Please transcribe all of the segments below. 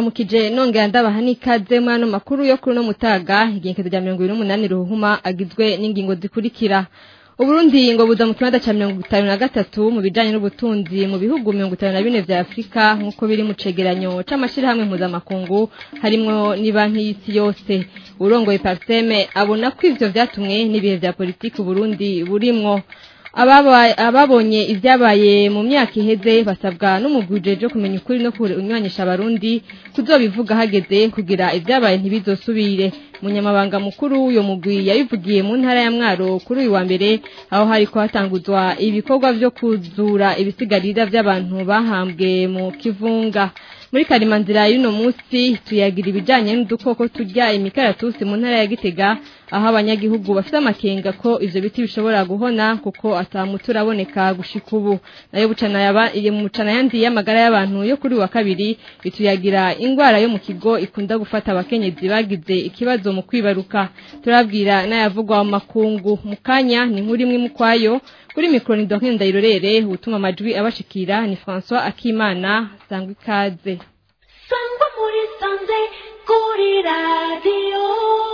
ndabaramukije nongera ndabaha n'ikaze mu ano makuru yo kuri no mutaga igenkezo rya 28 ruhuma agizwe n'ingingo zikurikira. Uburundi ngo buza mu kibanza ca 53 mu bijanye n'ubutunzi mu bihugu 54 vya Afrika nkuko biri mu cegeranyo c'amashirahamwe mpuzamakungu harimwo ni banki y'isi yose. Urongoye Parseme abona ko ivyo vyatumwe n'ibihe vya politiki Burundi burimwo. Ababonye ivyabaye mu myaka iheze basabwa n'umugwijeje kumenya ukuri no kunywanisha abarundi kuzobivuga hageze kugira ivyabaye ntibizosubire. Munyamabanga mukuru uyo mugwi yabivugiye mu ntara ya Mwaro kuri uyu wa mbere aho hariko hatanguzwa ibikorwa vyo kuzura ibisigarira vy'abantu bahambwe mu kivunga. Muri Karimanzira y'uno musi tuyagira ibijanye n'udukoko turya imikaratusi mu ntara ya Gitega aho abanyagihugu bafite amakenga ko ivyo biti bishobora guhona kuko atamutu uraboneka gushika ubu. Nayo bucana mu bucana yandi y'amagara y'abantu yo kuri wa kabiri bituyagira ingwara yo mu kigo ikunda gufata abakenyezi bagize ikibazo mu kwibaruka. Turabwira n'ayavugwa mu makungu mu kanya ni nkuri imwe mukwayo kuri mikro ni Dorine Ndayirorere utuma amajwi abashikira ni François Akimana sangwa ikaze. Sangwa muri sanze kuri radio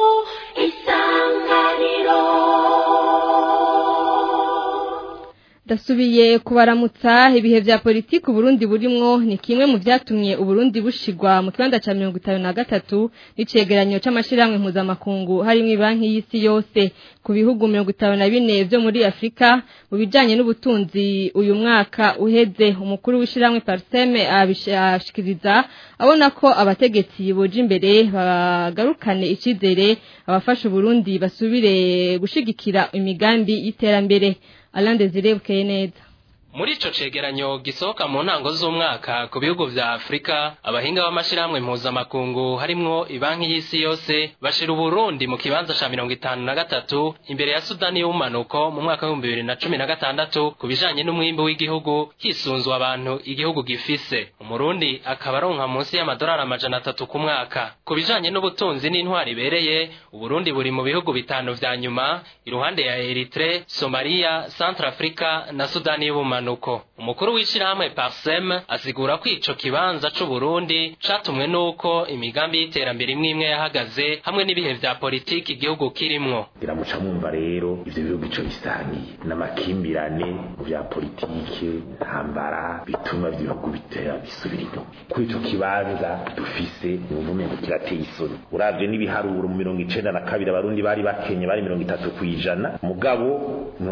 Isanganiro. Dasubiye kubaramutsa ibihe vya politiki Burundi burimwo ni kimwe mu vyatumye Uburundi bushigwa mu kibanza ca 53 n'icegeranyo c'amashirahamwe mpuzamakungu harimwo banki y'isi yose ku bihugu 54 vyo muri Afrika mu bijanye n'ubutunzi uyu mwaka uheze. Umukuru w'ishiramwe Parseme abishikiriza abona ko abategetsi boje imbere bagarukane icizere abafasha Burundi basubire gushigikira imigambi y'iterambere. Alain Desire Bukeneza. Muri ico cegeranyo gisohoka mu ntango z'umwaka ku bihugu vya Afrika abahinga b'amashirahamwe mpuzamakungu harimwo ibanki y'isi yose bashira Burundi mu kibanza ca 53 imbere ya Sudani y'umanuko mu mwaka wa 2016 ku bijanye n'umwimbo w'igihugu hisunzwe abantu igihugu gifise. Umurundi akaba aronka munsi y'amadolari 300 ku mwaka. Ku bijanye n'ubutunzi n'intwari bereye Uburundi buri mu bihugu bitanu vya nyuma iruhande ya Eritrea, Somalia, Centrafrica na Sudani y'umanuko. Umukuru w'ishirahamwe Parseme asigura ko ico kibanza c'u Burundi catumwe nuko imigambi y'iterambere imwe yahagaze hamwe n'ibihe vya politiki igihugu kirimwo. Biramuca mwumva rero ivyo bihugu ico bisangiye n'amakimbirane mu vya politiki hambara bituma ibihugu bitera bisubira inyuma. Kuri ico kibanza dufise ubumenyi kirateye isoni. Uravye n'ibiharuro mu 92 abarundi bari bakenye bari 30% mugabo mu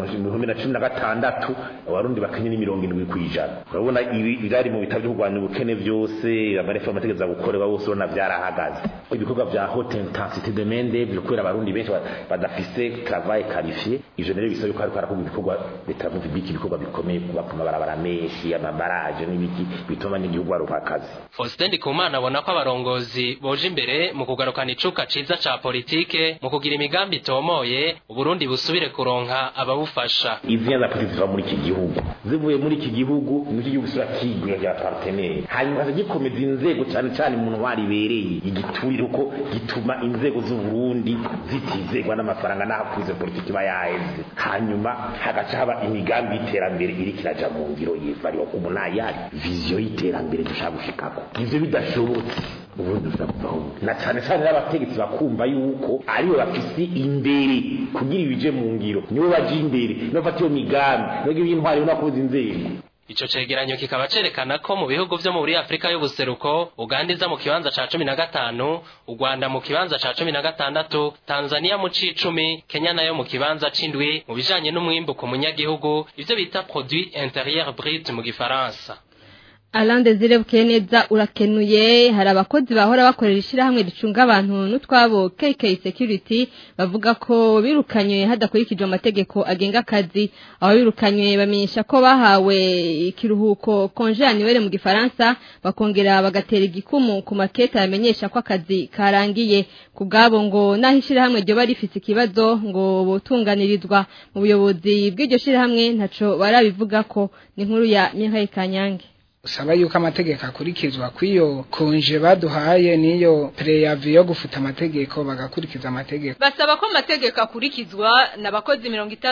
2016 abarundi bakenye ni 70%. Urabona irari mu bitabo byo kurwanya ubukene byose amarefa amategeko gukorera bose bona vyarahagaze. Ibikorwa vya haute intensité de main d'œuvre kubera abarundi benshi badafise travail qualifié ivyo rero bisaba ko ariko arakora ibikorwa bitavuga ibiki ibikorwa bikomeye kubakuma barabara menshi amabaraje n'ibiki bituma n'igihugu aruka akazi. Faustin Ndikumana abona ko abarongozi boje imbere mu kugarukana icuka ciza ca politike mu kugira imigambi itomoye Uburundi busubire kuronka ababufasha. Ivyo za politike muri iki gihugu zivuye muri iki gihugu n'iki gihugu sura kigura ya partenaire hanyuma gikomeza inzego cyane cyane umuntu waribereye igiturire uko gituma inzego z'u Burundi zitizegwa n'amafaranga n'akuze politiki bayaheze hanyuma hagaca haba imigambi y'iterambere iri kiraja mu ngiro yivariwa kumunayari vision y'iterambere dushaka gushikako ivyo bidashobotse Uburundi buzakuvaho na cyane cyane n'abategetsi bakumva yuko aribo bafise imbere kugira ibije mu ngiro nibo baje imbere no fatiyo migambi no y'intwari n'akoze inzego. Ico cegeranyo kikaba cerekana ko mu bihugu vyo muri Afrika y'ubuseruko Uganda iza mu kibanza ca 15, u Rwanda mu kibanza ca 16, Tanzania mu c10, Kenya nayo mu kibanza c'indwi mu bijanye n'umwimbo ku munyagihugu ivyo bita produit intérieur brut mu gifaransa. Alain Desire Bukeneza urakenuye. Hari abakozi bahora bakorera ishirahamwe ricunga abantu n'utwabo KK Security bavuga ko birukanywe hadakurikijwe amategeko agenga akazi. Aho birukanywe bamenyesha ko bahawe ikiruhuko congé annuel mu gifaransa bakongera bagatera igikumu ku maketa yamenyesha ko akazi karangiye. Kubgabo ngo naho ishirahamwe ryo bari rifite ikibazo ngo botunganirizwa mu buyobozi bw'iryo shirahamwe ntaco barabivuga ko ni nkuru ya Mihaye Kanyange. gusaba yuko amategeko akurikizwa kwiyo konje baduhaye niyo preavis yo gufuta amategeko bagakurikiza amategeko. Basaba ko amategeko akurikizwa n'abakozi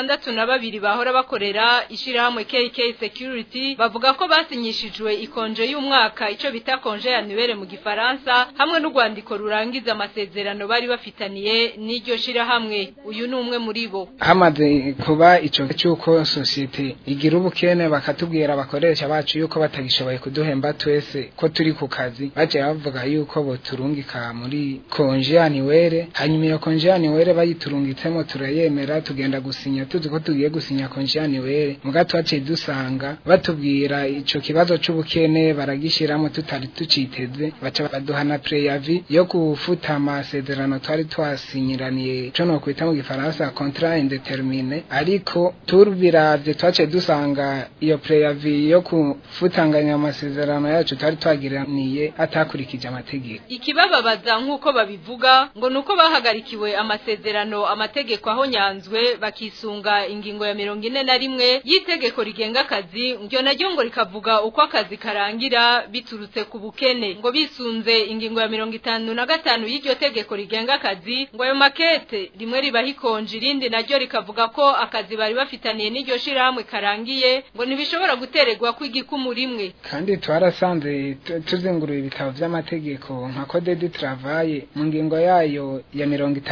62 bahora bakorera ishirahamwe KK Security bavuga ko basinyishijwe ikonje y'umwaka ico bita konje annuelle mu gifaransa hamwe n'urwandiko rurangiza amasezerano bari bafitaniye n'iryo shirahamwe. Uyu ni umwe muri bo. Hamaze kuba ico cyuko societe igira ubukene bakatubwira abakoresha bacu yuko batagishoboye kuduhemba twese ko turi ku kazi baje bavuga yuko bo turungika muri konje annuelle hanyuma iyo konje annuelle bayiturungitsemo turayemera tugenda gusinya tuzi ko tugiye gusinya konje annuelle mugato ace dusanga batubwira ico kibazo c'ubukene baragishiramo tutari tuciteze baca baduhana preavis yo gufuta amasezerano twari twasinyiraniye cyo no kwita mu gifaransa contrat indéterminé ariko turbiravye twace dusanga iyo preavis yo kufutanganya amasezerano yacu twari twagiraniye atakurikije amategeko. Ikibababaza nkuko babivuga ngo nuko bahagarikiwe amasezerano amategeko aho nyanzwe bakisunga ingingo ya 41 yitegeko rigenga akazi ngo naryo ngo rikavuga uko akazi karangira biturutse ku bukene ngo bisunze ingingo ya 55 y'iryo tegeko rigenga akazi ngo ayo makete rimwe ribahikonje irindi naryo rikavuga ko akazi bari bafitaniye n'iryo shirahamwe karangiye ngo nibishobora gutererwa kw'igikumu rimwe. Kandi twarasanze tuzenguruye ibitabo vy'amategeko nka code du travail mu ngingo yayo ya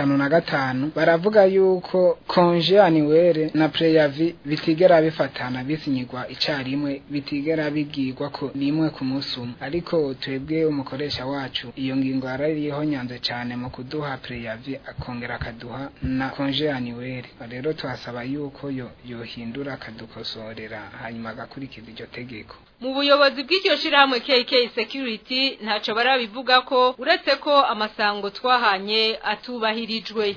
55 baravuga yuko congé annuelle na preavis bitigera bifatana bisinyirwa icarimwe bitigera bigirwa ko limwe ku musumu ariko twebwe umukoresha wacu iyo ngingo yarariho nyanze cyane mu kuduha preavis akongera akaduha na congé annuelle rero twasaba yuko yohindura akadukosorera hanyuma agakurikiza iryo tegeko. Mu buyobozi bw'iryo shirahamwe KK Security ntaco barabivuga ko uretse ko amasango twahanye atubahirijwe.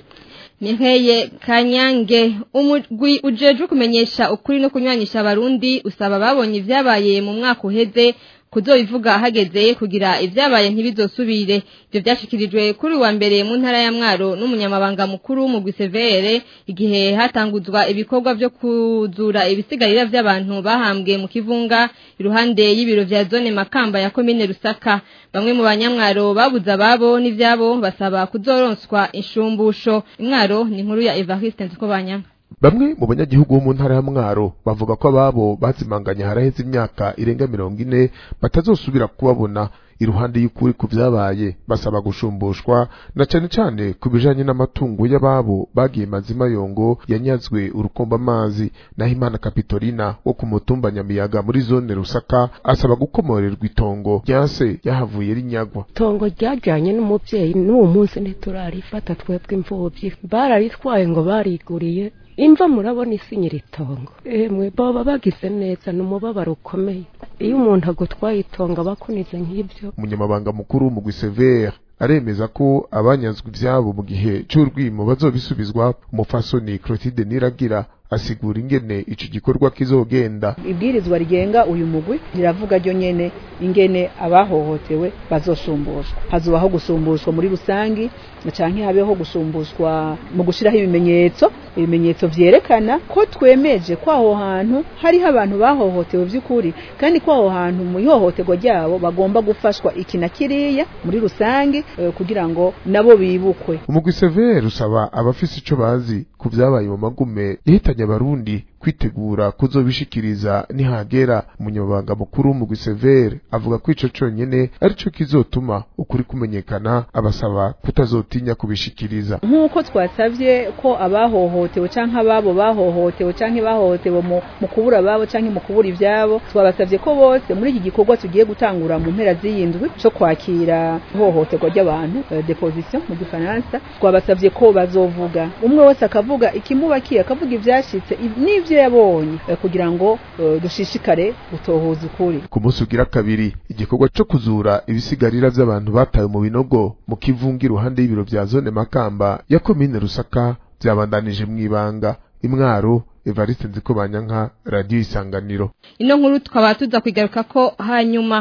Niheye Kanyange umugwi ujejwe kumenyesha ukuri no kunywanisha abarundi usaba babonye ivyabaye mu mwaka uheze kuzobivuga hageze kugira ivyabaye ntibizosubire. Ivyo byashikirijwe kuri wa mbere mu ntara ya Mwaro n'umunyamabanga mukuru mu Gwisevere igihe hatanguzwa ibikorwa byo kuzura ibisigarira vy'abantu bahambwe mu kivunga iruhande y'ibiro vya zone Makamba ya commune Rusaka. Bamwe mu banyamwaro babuza babo n'ivyabo basaba kuzoronswa inshumbusho. Imwaro ni inkuru ya Evariste Nzikobanya. Bamwe mu banyagihugu bo mu ntara ya Mwaro bavuga ko ababo bazimanganye haraheze imyaka irenga 40 batazosubira kubabona iruhande y'ukuri ku vyabaye basaba gushumbushwa na cyane cyane kubijanye n'amatungo y'ababo bagiye mazima yongo yanyazwe urukomba amazi. Naho Imana Kapitolina wo ku mutumba Nyamiyaga muri zone Rusaka asaba gukomorerwa itongo ryase yahavuye rinyagwa. Itongo ryajanye n'umuvyeyi n'uwo munsi ntiturarifata twebwe imfuvyi bararitwaye ngo bariguriye imva murabona isinyira itongo emwe baba bagize neza n'umubabaro ukomeye iyo umuntu agutwaye itongo bakunize nk'ibyo. Umunyamabanga mukuru mu Gwisevere aremeza ko abanyazwe ivyabo mu gihe cy'urwimo bazobisubizwa. Umufasoni Clotilde Niragira asigura ingene ico gikorwa kizogenda. Ibwirizwa rigenga uyu mugwi riravuga ryo nyene ingene abahohotewe bazosumbushwa hazubaho gusumbushwa muri rusangi canke habeho gusumbushwa mu gushiraho ibimenyetso vyerekana ko twemeje ko aho hantu hari abantu bahohotewe vy'ukuri kandi ko aho hantu mu ihohoterwa ryabo bagomba gufashwa ikina kiriya muri rusangi kugira ngo nabo bibukwe. Umugwi Severe usaba abafise ico bazi ku vyabaye mu magume yahitanye abarundi kwitegura kuzobishikiriza nihagera. Umunyamabanga mukuru mu Gwisevere avuga ko ico conyene arico kizotuma ukuri kumenyekana abasaba kutazotinya kubishikiriza. Nkuko twasavye ko abahohotewe canke ababo bahohotewe canke bahohotewe mu kubura babo canke mu kubura ivyabo twabasavye ko bose muri iki gikorwa tugiye gutangura mu mpera z'iyindwi cyo kwakira ihohoterwa ry'abantu deposition mu Gifaransa twabasavye ko bazovuga umwe wese akavuga ikimubakiye akavuga ivyashitse n'ivyo yabonye kugira ngo dushishikare gutohoza ukuri. Ku munsi ugira kabiri igikorwa cyo kuzura ibisigarira by'abantu bataye mu binogo mu kivunga iruhande y'ibiro vya zone Makamba ya commune Rusaka byabandanije mwibanga. Imwaro Evariste Nzikobanya, Radio Isanganiro. Ino nkuru twaba tuza kwigaruka ko hanyuma.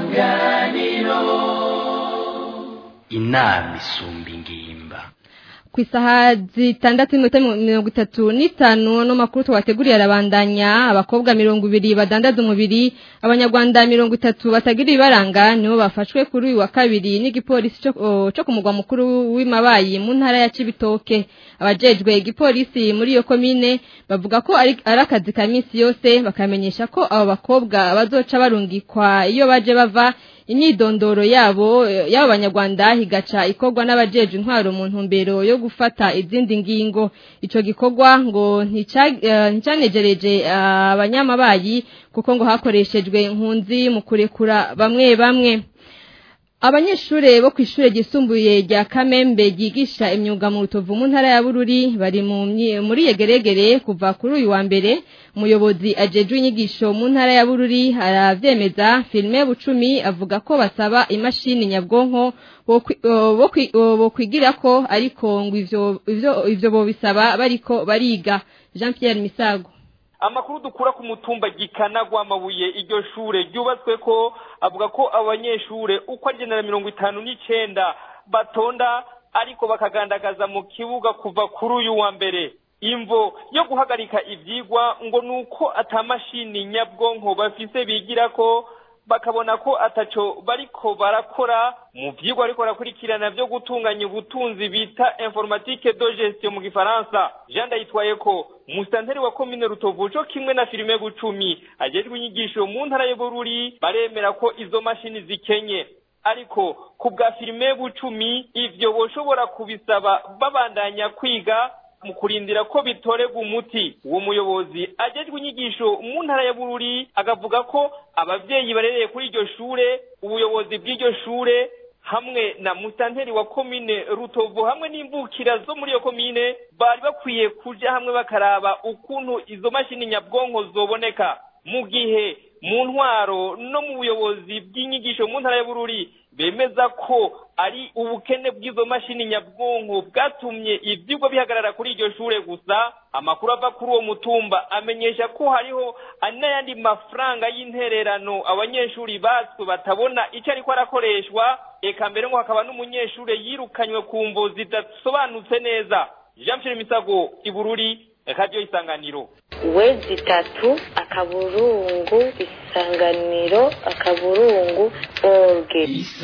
Isanganiro inama isumba ingimba. ku isaha 6:35 no makuru twateguriye arabandanya abakobwa 200 badandaza umubiri abanyarwanda 30 batagira ibaranga nibo bafashwe kuri uyu wa kabiri n'igipolisi cyo kumugwa mukuru w'Imabayi mu ntara ya Cibitoke abajejwe igipolisi muri iyo komine bavuga ko ari akazi ka minsi yose bakamenyesha ko abo bakobwa bazoca barungikwa iyo baje bava imyidondoro yabo banyarwanda higaca ikorwa n'abajeje intwaro mu ntumbero yo gufata izindi ngingo ico gikorwa ngo nticanejereje abanyamabayi kuko ngo hakoreshejwe inkunzi mu kurekura bamwe abanyeshure bo kwishure gisumbuye rya Kamembe gigisha imyuga mu Rutovu mu ntara ya Bururi bari muri yegeregere kuva kuri uyu wa mbere umuyobozi ajejwe inyigisho mu ntara ya Bururi aravyemeza Filme Bucumi avuga ko basaba imashini nyabwonko bo kwigira ko ariko ngo ivyo bo bisaba bariko bariga Jean Pierre Misago amakuru dukura ku mutumba gikanagwa amabuye iryo shure ryubatswe ko avuga ko abanyeshure uko agenda 59 batonda ariko bakagandagaza mu kibuga kuva kuri uyu wa mbere imvo yo guhagarika ivyigwa ngo nuko atamashini nyabwonko bafise bigira ko bakabona ko ataco bariko barakora mu vyigwa ariko barakurikirana byo gutunganya ubutunzi bita informatique de gestion mu gifaransa Jean Ndayitwaye ko musanteri wa komine Rutovu cyo kimwe na Filme Bucumi ajejwe inyigisho mu ntara y'Bururi baremera ko izo mashini zikenye ariko ku bwa Filme Bucumi ivyo boshobora kubisaba babandanya kwiga mu kurindira ko bitorega umuti uwo muyobozi ajejwe inyigisho mu ntara ya Bururi agavuga ko abavyeyi barereye kuri iryo shure ubuyobozi bw'iryo shure hamwe na musanteri wa komine Rutovu hamwe n'imvukira zo muri iyo komine bari bakwiye kuja hamwe bakaraba ukuntu izo mashini nyabwonko zoboneka mu gihe mu ntwaro no mu buyobozi bw'inyigisho mu ntara ya Bururi bemeza ko ari ubukene bw'izo mashini nyabwonko bwatumye ivyigwa bihagarara kuri iryo shure gusa amakuru ava kuri uwo mutumba amenyesha ko hariho n'ayandi mafaranga y'intererano abanyeshuri batswe batabona icyo ariko arakoreshwa eka mbere ngo hakaba n'umunyeshure yirukanywe ku mvo zidasobanutse neza Jean Pierre Misago Ibururi Radio Isanganiro wezi 3 akaburungu isanganiro akaburungu orge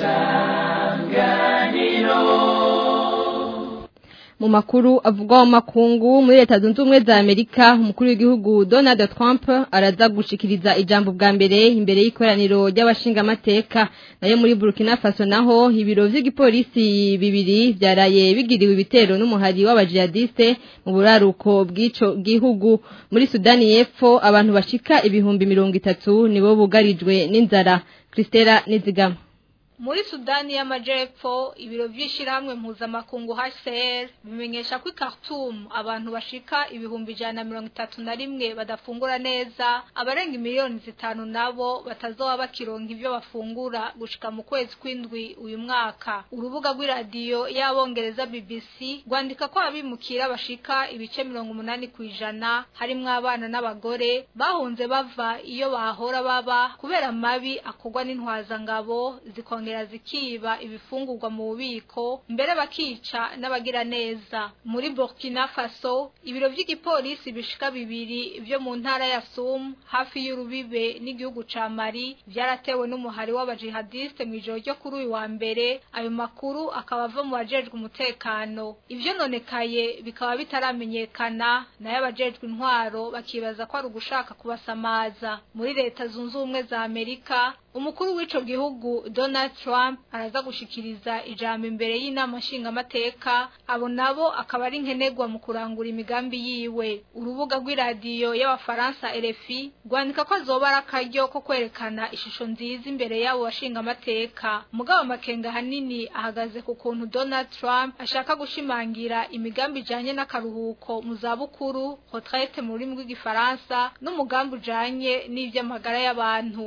Isanganiro mu makuru avugwa mu makungu muri Leta Zunze Ubumwe za Amerika umukuru w'igihugu Donald Trump araza gushikiriza ijambo bwa mbere imbere y'ikoraniro ry'abashinga amateka nayo muri Burkina Faso naho ibiro vy'igipolisi bibiri byaraye bigiriwe ibitero n'umuhari w'abajihadiste mu buraruko bw'ico gihugu muri Sudani y'Epfo abantu bashika ibihumbi 30 nibo bugarijwe n'inzara Christela Nizigama muri Sudani y'Amajepfo ibiro vy'ishirahamwe mpuzamakungu HCR bimenyesha ko Khartoum abantu bashika ibihumbi 131 badafungura neza abarenga miliyoni 5 nabo batazoba bakironka ivyo bafungura gushika mu kwezi kw'indwi uyu mwaka urubuga rw'iradiyo y'abongereza BBC rwandika ko abimukira bashika ibice 80% harimwo abana n'abagore bahunze bava iyo bahora baba kubera mabi akogwa n'intwaza ngabo zikongera zikiba ibifungurwa mu bubiko mbere bakica n'abagira neza muri Burkina Faso ibiro vy'igipolisi bishika bibiri byo mu ntara ya Soum hafi y'urubibe n'igihugu ca Mali byaratewe n'umuhari w'abajihadiste mu ijoro ryo kuri uyu wa mbere ayo makuru akaba ava mu bajejwe umutekano ivyo nonekaye bikaba bitaramenyekana nayo abajejwe intwaro bakibaza ko ari ugushaka kubasamaza muri Leta Zunze Ubumwe za Amerika umukuru w'ico gihugu Donald Trump araza gushikiriza ijambo imbere y'inama nshingamateka abo nabo akaba ari nkenegwa mu kurangura imigambi yiwe urubuga rw'iradiyo y'abafaransa RFI rwandika ko azobara akaryo ko kwerekana ishusho nziza imbere y'abo bashingamateka mugabo makenga hanini ahagaze ku kuntu Donald Trump ashaka gushimangira imigambi ijanye n'akaruhuko mu zabukuru retraite mu rurimi rw'igifaransa n'umugambi ujanye n'ivy'amagara y'abantu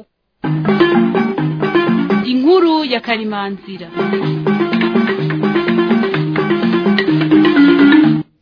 Inkuru ya Karimanzira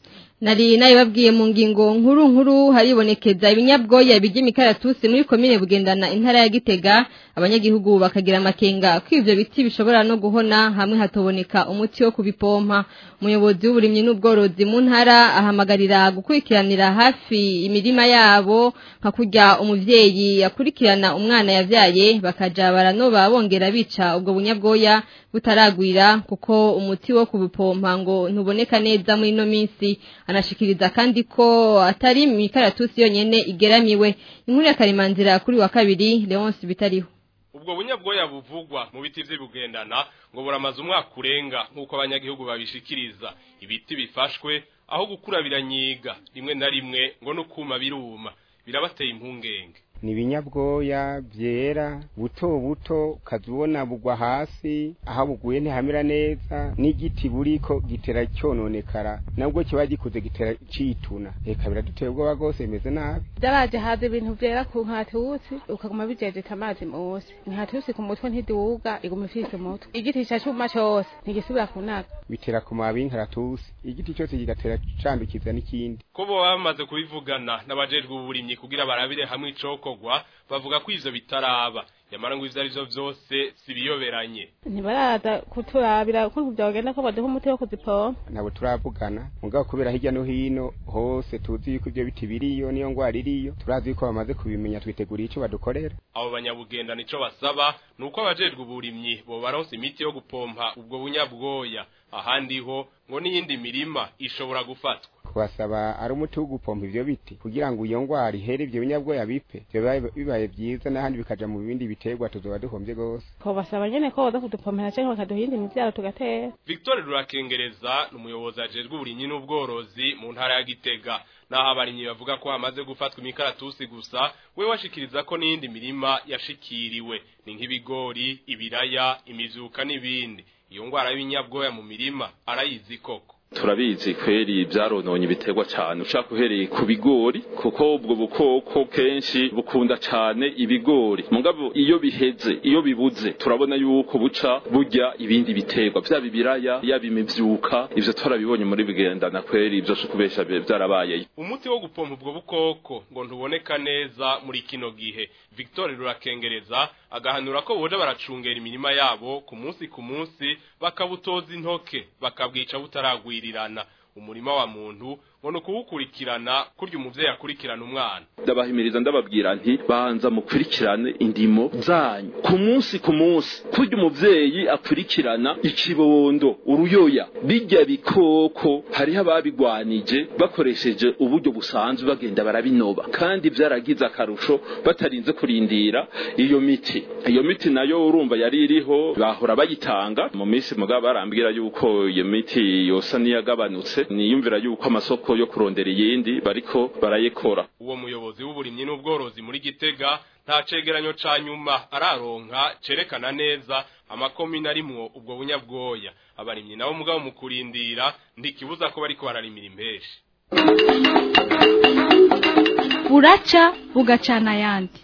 Nari babwiye mu ngingo nkuru haribonekeza ibinyabwoya by'imikaratusi muri komine Bugendana intara ya Gitega abanyagihugu bakagira amakenga ko ivyo biti bishobora no guhona hamwe hatoboneka umuti wo kubipompa. Umuyobozi w'uburimyi n'ubworozi mu ntara ahamagarira gukurikiranira hafi imirima yabo nka kurya umuvyeyi yakurikirana umwana yavyaye bakaja baranoba bongera bica ubwo bunyabwoya butaragwira kuko umuti wo kubipompa ngo ntuboneka neza muri no minsi. Anashikiriza kandi ko atari imikaratusi yonyene igeramiwe. Inkuru ya Karimanzira kuri wa kabiri Leonce bitariho. Ubwo bunyabwoya buvugwa mu biti vy'Ibugendana ngo buramaze umwaka urenga nkuko abanyagihugu babishikiriza. Ibiti bifashwe aho gukura biranyiga rimwe na rimwe ngo no kuma biruma birabateye impungenge. Ni binyabwoya byera buto buto kazubona bugwa hasi aho buguye ntihamira neza n'igiti buriko gitera cyononekara nabwo kiba gikuze gitera cituna eka biraduteye ubwoba gose imeze nabi byaraje haze ibintu byera ku nkatusi ukaguma bijejeta amazi mose nkatusi ku mutwe ntiduga iguma ifise umutwe igiti cyacuma cyose ntigisubira kunaga bitera ku mabi nkatusi igiti cyose kigatera candukiza n'ikindi ko bo bamaze kubivugana n'abajejwe uburimyi kugira barabire hamwe icoko bavuga ko ivyo bitaraba yamara ngo ivyo ari byo byose sibiyoberanye ntibaraza kuturabira ukuntu byagenda ko baduha umuti wo kuzipompa nabo turavugana mugabo kubera hirya no hino hose tuzi yuko ivyo biti biriyo niyo ngwara iriyo turazi yuko bamaze kubimenya twiteguriye ico badukorera abo banyabugenda nico basaba nuko abajejwe uburimyi bo baronse imiti yo gupompa ubwo bunyabwoya ahandi ho ngo n'iyindi mirima ishobora gufatwa kubasaba ari umuti wo gupompa ivyo biti kugira ngo iyo ngwara ihere ivyo binyabwoya bipe bibaye byiza n'ahandi bikaja mu bindi biterwa tuzoba duhombye gose ko basaba nyene ko baza kudupompera cyangwa bakaduhinda imivyaro tugatera. Victor Rurakengereza n'umuyobozi ajejwe uburimyi n'ubworozi mu ntara ya Gitega naho abarimyi bavuga ko hamaze gufatwa imikaratusi gusa we washikiriza ko n'iyindi mirima yashikiriwe ni nk'ibigori ibiraya imizuka n'ibindi iyo ngwara y'ibinyabwoya mu mirima arayizi koko turabizi kweri byarononye biterwa cyane ushaka uhereye ku bigori kuko ubwo bukoko kenshi bukunda cyane ibigori mugabo iyo biheze iyo bibuze turabona yuko buca burya ibindi biterwa byaba ibiraya yaba imivyuka ivyo turabibonye muri Bugendana kweri ibyo kubesha byarabaye. Umuti wo gupompa ubwo bukoko ngo ntuboneka neza muri kino gihe. Victor Rurakengereza agahanura ko boje baracungera imirima yabo ku munsi bakabutoza intoke bakabwica butaragwirirana umurima wa muntu ngo kuwukurikirana kurya umuvyeyi akurikirana umwana. Ndabahimiriza ndababwira nti bahanza mukurikirane indimo zanyu ku munsi kurya umuvyeyi akurikirana ikibondo uruyoya bijya bikoko hariho ababigwanije bakoresheje uburyo busanzwe bagenda barabinoba kandi byaragize akarusho batarinze kurindira iyo miti nayo urumva yari iriho bahora bayitanga mu minsi mugabo barambwira yuko iyo miti yosa niyagabanutse niyumvira yuko amasoko yo kurondera yindi bariko barayekora. Uwo muyobozi w'uburimyi n'ubworozi muri Gitega nta cegeranyo ca nyuma araronka cerekana neza amakomine arimwo ubwo bunyabwoya abarimyi nabo mugabo mu kurindira ndikibuza ko bariko bararimira impeshi. Buraca bugacana yandi.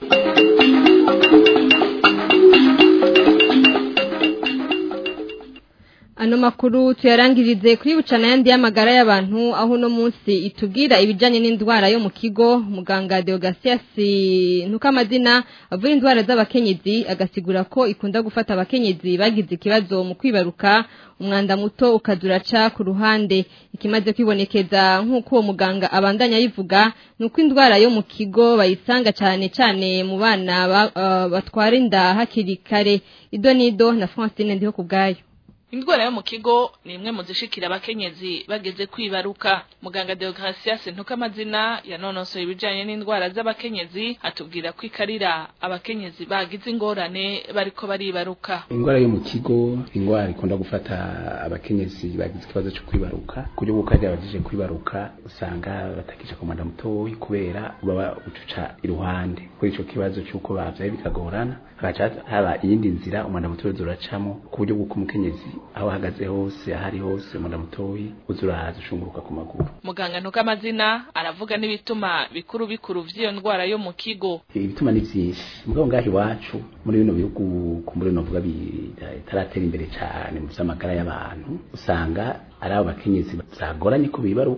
Ano makuru tuyarangirize kuri bucana yandi y'amagara y'abantu aho no munsi itubwira ibijanye n'indwara yo mu kigo muganga Deogasias Ntukamazina avura indwara z'abakenyezi agasigura ko ikunda gufata abakenyezi bagize ikibazo mu kwibaruka umwanda muto ukaduraca ku ruhande ikimaze kwibonekeza nk'uko uwo muganga abandanya yivuga nuko indwara yo mu kigo bayisanga cyane mu bana batwara inda hakiri kare idonido na Francine ndiho kubgayo. Indwara yo mu kigo ni imwe mu zishikira abakenyezi bageze kwibaruka. Muganga Deogratias Ntukamazina yanonosoye ibijanye n'indwara z'abakenyezi atubwira ko ikarira abakenyezi bagize ingorane bariko baribaruka. Indwara yo mu kigo indwara ikunda gufata abakenyezi bagize ikibazo cyo kwibaruka kuri bukajya abajije kwibaruka usanga batakisha ku mwanda mutoyi kubera baba ucuca iruhande kuri ico kibazo cyuko bavyaye bikagorana haba iyindi nzira umwanda mutoyi uracamo ku buryo bw'uko umukenyezi aho hagaze hose ahari hose umwanda mutoyi uzurahaza ushunguruka ku maguru. Muganga Ntukamazina aravuga n'ibituma bikuru vy'iyo ndwara yo mu kigo. Ibituma ni vyinshi mugabo ngaho iwacu muri bino bihugu kumbure novuga bitaratera imbere cyane mu by'amagara y'abantu usanga ari abo bakenyezi zagoranye ko bibaruka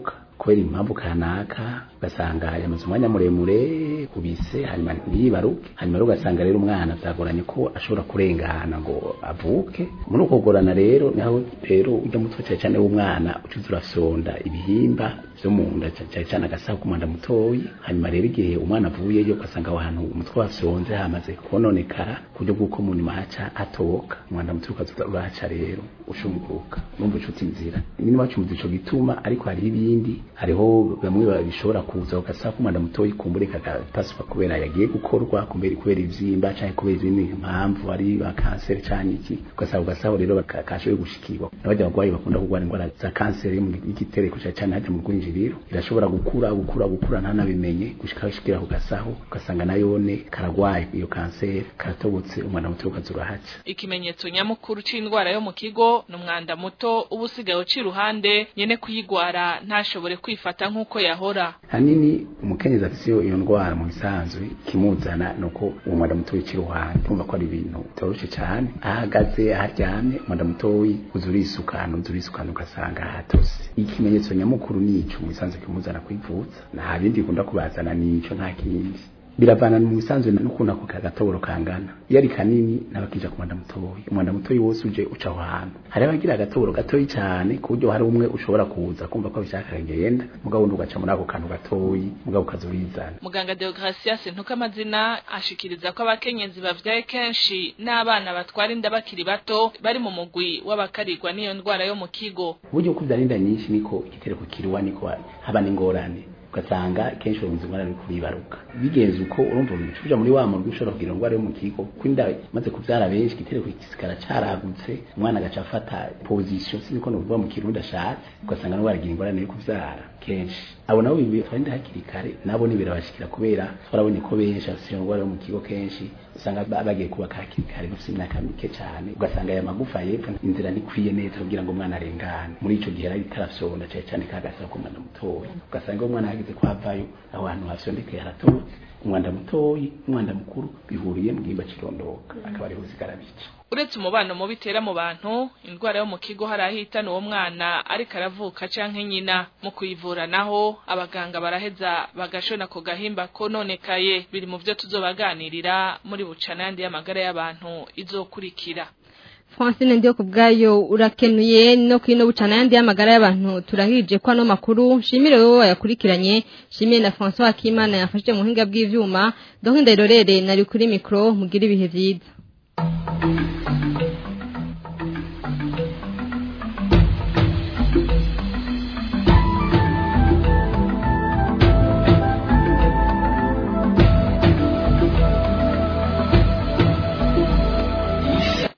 kubera impamvu kanaka ugasanga yamaze umwanya muremure kubise hanyuma ntiyibaruke hanyuma rero ugasanga rero umwana byagoranye ko ashobora kurengana ngo avuke muri uko kugorana rero naho rero ujya mutwe cyane w'umwana ucuza urafyonda ibihimba byo mu nda cyane agasaho kumanda mutoyi hanyuma rero igihe umwana avuyeyo ugasanga ahantu umutwe wafyonze hamaze kononekara kuburyo bw'uko mu nyuma haca atoboka umwanda mutoyi ukaza urahaca rero ushunguruka numva inshuti nzira niba cyumva ico gituma ariko hari ibindi hariho bamwe babishobora kuza ugasanga kumanda mutoyi kumbureka gapaswa kubera yagiye gukorwa kubera ivyimba cyane kubera izindi impamvu ari ba cancer cyane iki ugasanga rero bakashoboye gushikirwa n'abajya bagwayi bakunda kugwara indwara za cancer mu gitereko cyane haje mu rwinjiriro irashobora gukura ntanabimenye gushikira ku gasaho ugasanga nayone karagwaye iyo cancer karatobotse umwana muto ukazura haca ikimenyetso nyamukuru c'indwara yo mu kigo n'umwanda muto ubusigaye uciruhande nyene kuyigwara ntashobore kwifata nkuko yahora hanini umukenyezi afise iyo ndwara mu bisanzwe kimuzana nuko umwanda muto w'ikiruhande kumva ko ari ibintu toroshe cyane ahagaze aharyamye umwanda muto uzurisukana ugasanga hatose ikimenyetso nyamukuru nico mu bisanzwe kimuzana kwivuza nta bindi kunda kubazana nico nta kindi biravana mu bisanzwe n'ukunda ko kagatoboro kangana yari kanini nabakija ku mwanda mutoyi wose uje uca ahantu hari abagira agatoboro gatoyi cyane ku buryo hari umwe ushobora kuza kumva ko bishaka ngenda mugabo ndugaca muri ako kantu gatoyi mugabo kazurizana muganga Deogracias Ntukamazina ashikiriza ko abakenyezi bavyaye kenshi n'abana batwara inda bakiri bato bari mu mugwi w'abakarirwa n'iyo ndwara yo mu kigo buryo kuvyarinda nyinshi niko igitereko kiriwa niko haba n'ingorane ugasanga kenshi ubuzima ari kuribaruka bigenze uko urumva bicuja muri wa muntu ushobora kugira ngo ari mu kigo kwinda maze kuvyara benshi gitereko kisikara caragutse umwana agacafata position siniko no kuva mu kirundi ashatse ugasanga no baragira ingorane yo kuvyara kenshi abo nabo bitwarinda hakiri kare nabo ni birabashikira kubera twarabonye ko benshi afite ingorane mu kigo kenshi usanga bagiye kuba hakiri kare bafite imyaka mike cyane ugasanga aya magufa yepfo inzira nikwiye neza kugira ngo umwana arengane muri ico gihe ari karafyonda cyane kagasa ko umwana mutoyi ugasanga umwana yagize kwavayo aho hantu hafyondeke yaratobotse umwanda mutoyi umwanda mukuru bihuriye mu gihimba kirondoka akaba ariho zigarabica uretse umubano mu bitera mu bantu indwara yo mu kigo harahitana uwo mwana ariko aravuka canke nyina mu kuyivura naho abaganga baraheza bagashona ko gahimba kononekaye biri mu byo tuzobaganirira muri bucana yandi y'amagara y'abantu izokurikira Francine ndiyo kubgayo urakenuye no kwino bucana yandi y'amagara y'abantu turahije kwa no makuru shimire wowe yakurikiranye shimire na François Akimana yafashije mu hinga bw'ivyuma donc ndarorere nari kuri micro mugira ibihe vyiza